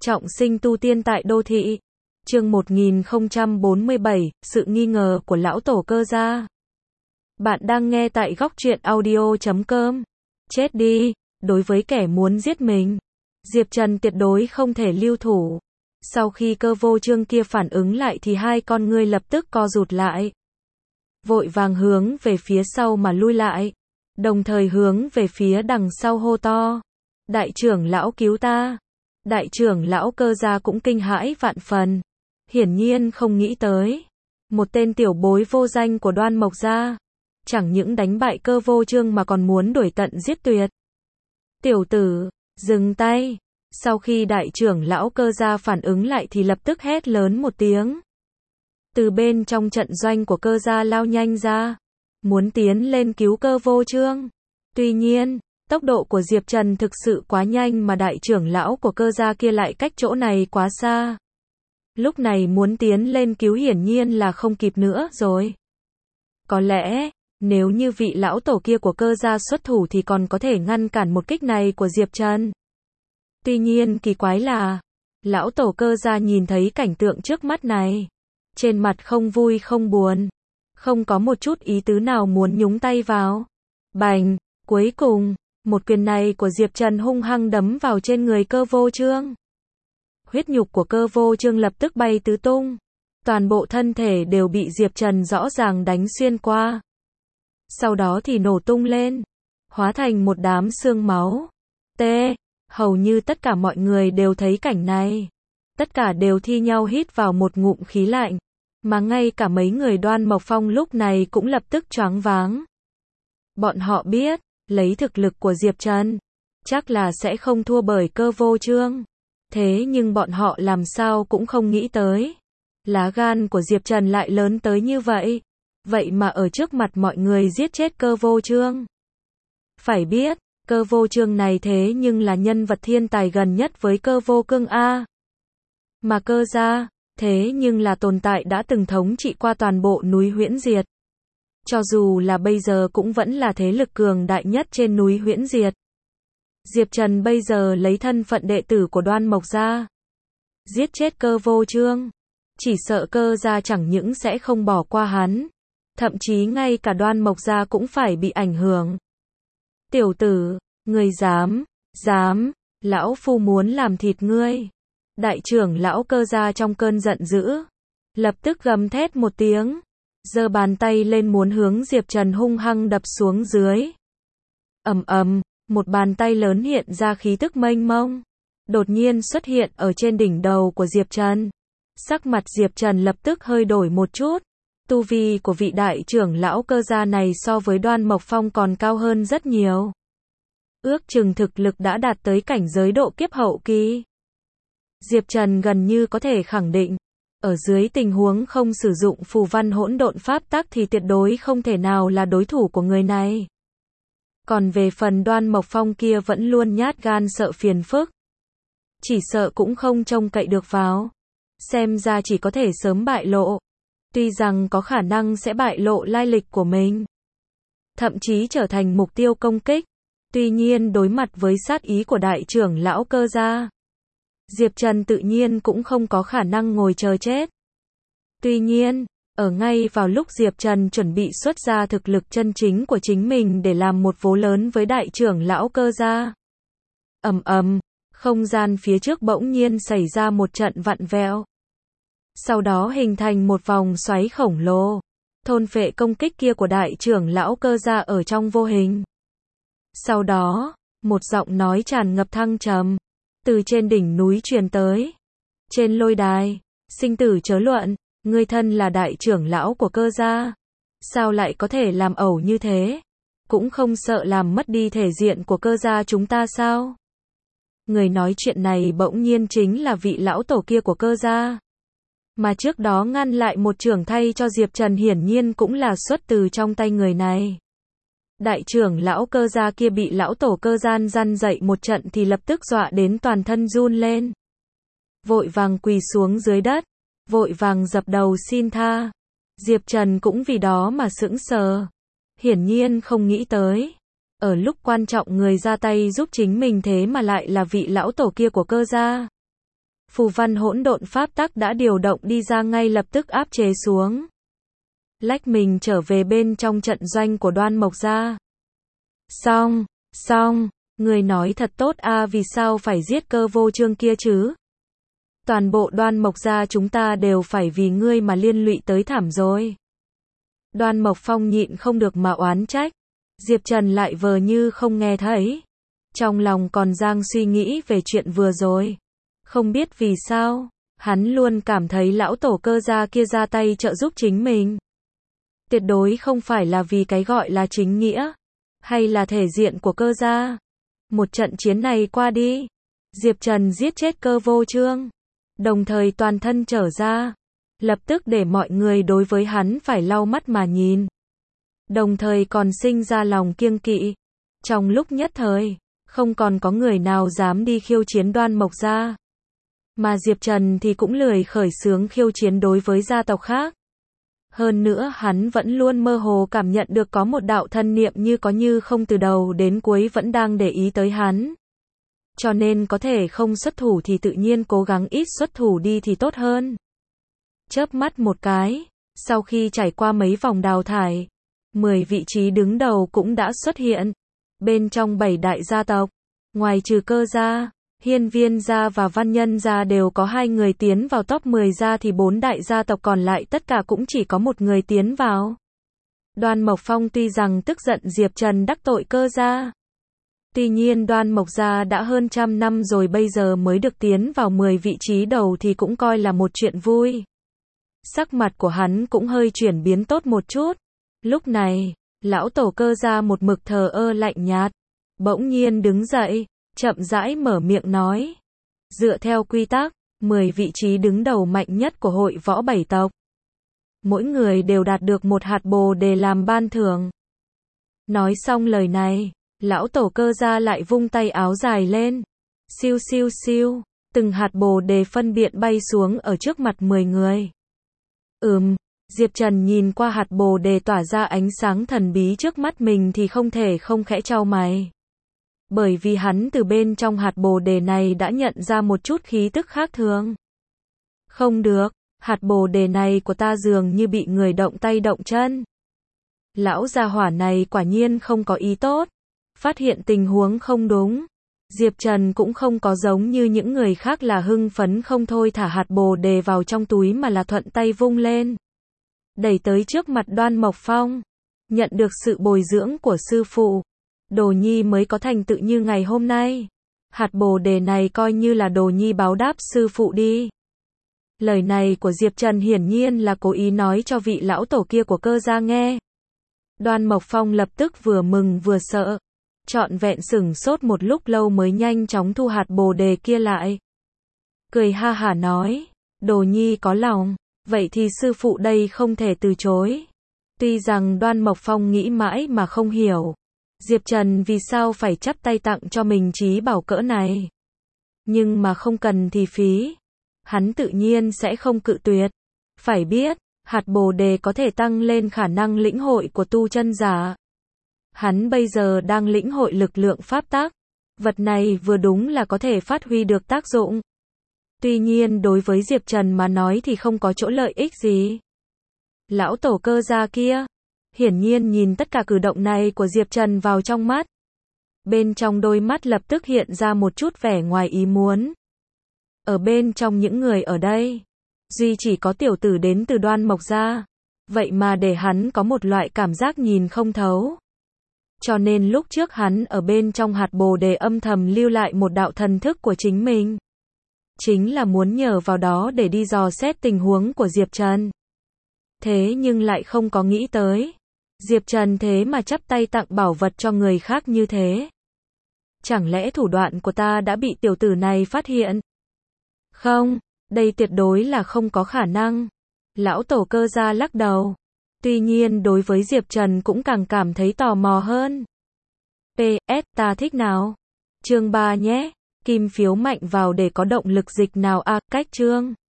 Trọng sinh tu tiên tại đô thị. Chương 1047, sự nghi ngờ của lão tổ Cơ gia. Bạn đang nghe tại góc truyện audio.com. Chết đi, đối với kẻ muốn giết mình, Diệp Trần tuyệt đối không thể lưu thủ. Sau khi Cơ Vô Chương kia phản ứng lại thì hai con ngươi lập tức co rụt lại. Vội vàng hướng về phía sau mà lui lại, đồng thời hướng về phía đằng sau hô to: Đại trưởng lão cứu ta! Đại trưởng lão Cơ gia cũng kinh hãi vạn phần. Hiển nhiên không nghĩ tới, một tên tiểu bối vô danh của Đoan Mộc gia, chẳng những đánh bại Cơ Vô Chương mà còn muốn đuổi tận giết tuyệt. Tiểu tử, dừng tay! Sau khi đại trưởng lão Cơ gia phản ứng lại thì lập tức hét lớn một tiếng. Từ bên trong trận doanh của Cơ gia lao nhanh ra, muốn tiến lên cứu Cơ Vô Chương. Tuy nhiên, tốc độ của Diệp Trần thực sự quá nhanh mà đại trưởng lão của Cơ gia kia lại cách chỗ này quá xa. Lúc này muốn tiến lên cứu hiển nhiên là không kịp nữa rồi. Có lẽ, nếu như vị lão tổ kia của Cơ gia xuất thủ thì còn có thể ngăn cản một kích này của Diệp Trần. Tuy nhiên kỳ quái là, lão tổ Cơ gia nhìn thấy cảnh tượng trước mắt này, trên mặt không vui không buồn, không có một chút ý tứ nào muốn nhúng tay vào. Bành! Cuối cùng, một quyền này của Diệp Trần hung hăng đấm vào trên người Cơ Vô Chương. Huyết nhục của Cơ Vô Chương lập tức bay tứ tung. Toàn bộ thân thể đều bị Diệp Trần rõ ràng đánh xuyên qua. Sau đó thì nổ tung lên, hóa thành một đám xương máu. Hầu như tất cả mọi người đều thấy cảnh này. Tất cả đều thi nhau hít vào một ngụm khí lạnh. Mà ngay cả mấy người Đoan Mộc Phong lúc này cũng lập tức choáng váng. Bọn họ biết, lấy thực lực của Diệp Trần, chắc là sẽ không thua bởi Cơ Vô Chương. Thế nhưng bọn họ làm sao cũng không nghĩ tới, lá gan của Diệp Trần lại lớn tới như vậy. Vậy mà ở trước mặt mọi người giết chết Cơ Vô Chương. Phải biết, Cơ Vô Chương này thế nhưng là nhân vật thiên tài gần nhất với Cơ Vô Cương A. Mà Cơ gia, thế nhưng là tồn tại đã từng thống trị qua toàn bộ núi Huyễn Diệt. Cho dù là bây giờ cũng vẫn là thế lực cường đại nhất trên núi Huyễn Diệt. Diệp Trần bây giờ lấy thân phận đệ tử của Đoan Mộc gia, giết chết Cơ Vô Chương, chỉ sợ Cơ gia chẳng những sẽ không bỏ qua hắn, thậm chí ngay cả Đoan Mộc gia cũng phải bị ảnh hưởng. Tiểu tử, ngươi dám, lão phu muốn làm thịt ngươi. Đại trưởng lão Cơ gia trong cơn giận dữ, lập tức gầm thét một tiếng, giơ bàn tay lên muốn hướng Diệp Trần hung hăng đập xuống dưới. Ầm ầm, một bàn tay lớn hiện ra khí tức mênh mông, đột nhiên xuất hiện ở trên đỉnh đầu của Diệp Trần. Sắc mặt Diệp Trần lập tức hơi đổi một chút. Tu vi của vị đại trưởng lão Cơ gia này so với Đoan Mộc Phong còn cao hơn rất nhiều. Ước chừng thực lực đã đạt tới cảnh giới độ kiếp hậu kỳ. Diệp Trần gần như có thể khẳng định, ở dưới tình huống không sử dụng phù văn hỗn độn pháp tắc thì tuyệt đối không thể nào là đối thủ của người này. Còn về phần Đoan Mộc Phong kia vẫn luôn nhát gan sợ phiền phức, chỉ sợ cũng không trông cậy được vào. Xem ra chỉ có thể sớm bại lộ. Tuy rằng có khả năng sẽ bại lộ lai lịch của mình, thậm chí trở thành mục tiêu công kích. Tuy nhiên đối mặt với sát ý của đại trưởng lão Cơ gia, Diệp Trần tự nhiên cũng không có khả năng ngồi chờ chết. Tuy nhiên, ở ngay vào lúc Diệp Trần chuẩn bị xuất ra thực lực chân chính của chính mình để làm một vố lớn với đại trưởng lão Cơ gia. Ầm ầm, không gian phía trước bỗng nhiên xảy ra một trận vặn vẹo. Sau đó hình thành một vòng xoáy khổng lồ, thôn phệ công kích kia của đại trưởng lão Cơ gia ở trong vô hình. Sau đó, một giọng nói tràn ngập thăng trầm, từ trên đỉnh núi truyền tới. Trên lôi đài, sinh tử chớ luận, ngươi thân là đại trưởng lão của Cơ gia, sao lại có thể làm ẩu như thế? Cũng không sợ làm mất đi thể diện của Cơ gia chúng ta sao? Người nói chuyện này bỗng nhiên chính là vị lão tổ kia của Cơ gia. Mà trước đó ngăn lại một trưởng thay cho Diệp Trần hiển nhiên cũng là xuất từ trong tay người này. Đại trưởng lão Cơ gia kia bị lão tổ Cơ gian răn dậy một trận thì lập tức dọa đến toàn thân run lên. Vội vàng quỳ xuống dưới đất, vội vàng dập đầu xin tha. Diệp Trần cũng vì đó mà sững sờ. Hiển nhiên không nghĩ tới, ở lúc quan trọng người ra tay giúp chính mình thế mà lại là vị lão tổ kia của Cơ gia. phù văn hỗn độn pháp tắc đã điều động đi ra ngay lập tức áp chế xuống. Lách mình trở về bên trong trận doanh của Đoan Mộc gia. Xong, người nói thật tốt a, vì sao phải giết Cơ Vô Trương kia chứ? Toàn bộ Đoan Mộc gia chúng ta đều phải vì ngươi mà liên lụy tới thảm rồi. Đoan Mộc Phong nhịn không được mà oán trách. Diệp Trần lại vờ như không nghe thấy. Trong lòng còn đang suy nghĩ về chuyện vừa rồi. Không biết vì sao, hắn luôn cảm thấy lão tổ Cơ gia kia ra tay trợ giúp chính mình. Tuyệt đối không phải là vì cái gọi là chính nghĩa, hay là thể diện của Cơ gia. Một trận chiến này qua đi, Diệp Trần giết chết Cơ Vô Trương, đồng thời toàn thân trở ra, lập tức để mọi người đối với hắn phải lau mắt mà nhìn. Đồng thời còn sinh ra lòng kiêng kỵ. Trong lúc nhất thời, không còn có người nào dám đi khiêu chiến Đoan Mộc gia. Mà Diệp Trần thì cũng lười khởi xướng khiêu chiến đối với gia tộc khác. Hơn nữa hắn vẫn luôn mơ hồ cảm nhận được có một đạo thân niệm như có như không từ đầu đến cuối vẫn đang để ý tới hắn. Cho nên có thể không xuất thủ thì tự nhiên cố gắng ít xuất thủ đi thì tốt hơn. Chớp mắt một cái, sau khi trải qua mấy vòng đào thải, 10 vị trí đứng đầu cũng đã xuất hiện. Bên trong 7 đại gia tộc, ngoài trừ Cơ gia, Hiên Viên gia và Văn Nhân gia đều có 2 người tiến vào top 10 ra thì 4 đại gia tộc còn lại tất cả cũng chỉ có 1 người tiến vào. Đoan Mộc Phong tuy rằng tức giận Diệp Trần đắc tội Cơ gia. Tuy nhiên Đoan Mộc gia đã hơn trăm năm rồi bây giờ mới được tiến vào 10 vị trí đầu thì cũng coi là một chuyện vui. Sắc mặt của hắn cũng hơi chuyển biến tốt một chút. Lúc này, lão tổ Cơ gia một mực thờ ơ lạnh nhạt, bỗng nhiên đứng dậy, chậm rãi mở miệng nói. Dựa theo quy tắc, 10 vị trí đứng đầu mạnh nhất của hội võ 7 tộc. Mỗi người đều đạt được một hạt bồ đề làm ban thưởng. Nói xong lời này, lão tổ Cơ gia lại vung tay áo dài lên. Siêu siêu siêu, từng hạt bồ đề phân biệt bay xuống ở trước mặt 10 người. Diệp Trần nhìn qua hạt bồ đề tỏa ra ánh sáng thần bí trước mắt mình thì không thể không khẽ chau mày. Bởi vì hắn từ bên trong hạt bồ đề này đã nhận ra một chút khí tức khác thường. Không được, hạt bồ đề này của ta dường như bị người động tay động chân. Lão gia hỏa này quả nhiên không có ý tốt. Phát hiện tình huống không đúng, Diệp Trần cũng không có giống như những người khác là hưng phấn không thôi thả hạt bồ đề vào trong túi mà là thuận tay vung lên. Đẩy tới trước mặt Đoan Mộc Phong. Nhận được sự bồi dưỡng của sư phụ, Đồ Nhi mới có thành tựu như ngày hôm nay. Hạt bồ đề này coi như là Đồ Nhi báo đáp sư phụ đi. Lời này của Diệp Trần hiển nhiên là cố ý nói cho vị lão tổ kia của Cơ gia nghe. Đoan Mộc Phong lập tức vừa mừng vừa sợ. Trọn vẹn sửng sốt một lúc lâu mới nhanh chóng thu hạt bồ đề kia lại. Cười ha hả nói, Đồ Nhi có lòng, vậy thì sư phụ đây không thể từ chối. Tuy rằng Đoan Mộc Phong nghĩ mãi mà không hiểu, Diệp Trần vì sao phải chắp tay tặng cho mình trí bảo cỡ này. Nhưng mà không cần thì phí. Hắn tự nhiên sẽ không cự tuyệt. Phải biết, hạt bồ đề có thể tăng lên khả năng lĩnh hội của tu chân giả. Hắn bây giờ đang lĩnh hội lực lượng pháp tắc. Vật này vừa đúng là có thể phát huy được tác dụng. Tuy nhiên đối với Diệp Trần mà nói thì không có chỗ lợi ích gì. Lão tổ Cơ gia kia, hiển nhiên nhìn tất cả cử động này của Diệp Trần vào trong mắt. Bên trong đôi mắt lập tức hiện ra một chút vẻ ngoài ý muốn. Ở bên trong những người ở đây, duy chỉ có tiểu tử đến từ Đoan Mộc gia. Vậy mà để hắn có một loại cảm giác nhìn không thấu. Cho nên lúc trước hắn ở bên trong hạt bồ đề âm thầm lưu lại một đạo thần thức của chính mình. Chính là muốn nhờ vào đó để đi dò xét tình huống của Diệp Trần. Thế nhưng lại không có nghĩ tới. Diệp Trần thế mà chắp tay tặng bảo vật cho người khác như thế. Chẳng lẽ thủ đoạn của ta đã bị tiểu tử này phát hiện? Không, đây tuyệt đối là không có khả năng. Lão tổ Cơ gia lắc đầu. Tuy nhiên đối với Diệp Trần cũng càng cảm thấy tò mò hơn. PS, ta thích nào? Chương 3 nhé. Kim phiếu mạnh vào để có động lực dịch nào cách chương.